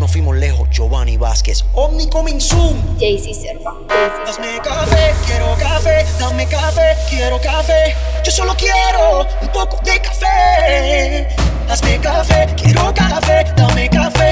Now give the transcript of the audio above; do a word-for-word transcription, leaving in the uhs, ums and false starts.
nos fuimos lejos. Giovanni Vázquez, Omni coming soon. Jay-Z Serpa. Dame café, quiero café, dame café, quiero café. Yo solo quiero un poco de café. Hazme café, quiero café, dame café.